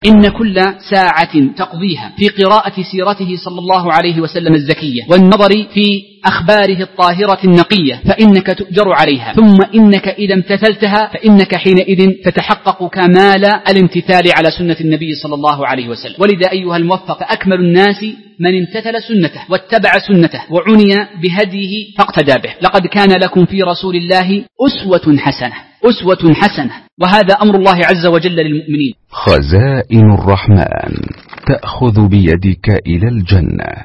إن كل ساعة تقضيها في قراءة سيرته صلى الله عليه وسلم الزكية والنظر في أخباره الطاهرة النقية فإنك تؤجر عليها، ثم إنك إذا امتثلتها فإنك حينئذ تتحقق كمال الامتثال على سنة النبي صلى الله عليه وسلم. ولذا أيها الموفق فأكمل الناس من امتثل سنته واتبع سنته وعني بهديه فاقتدى به. لقد كان لكم في رسول الله أسوة حسنة، وهذا أمر الله عز وجل للمؤمنين. خزائن الرحمن تأخذ بيدك إلى الجنة.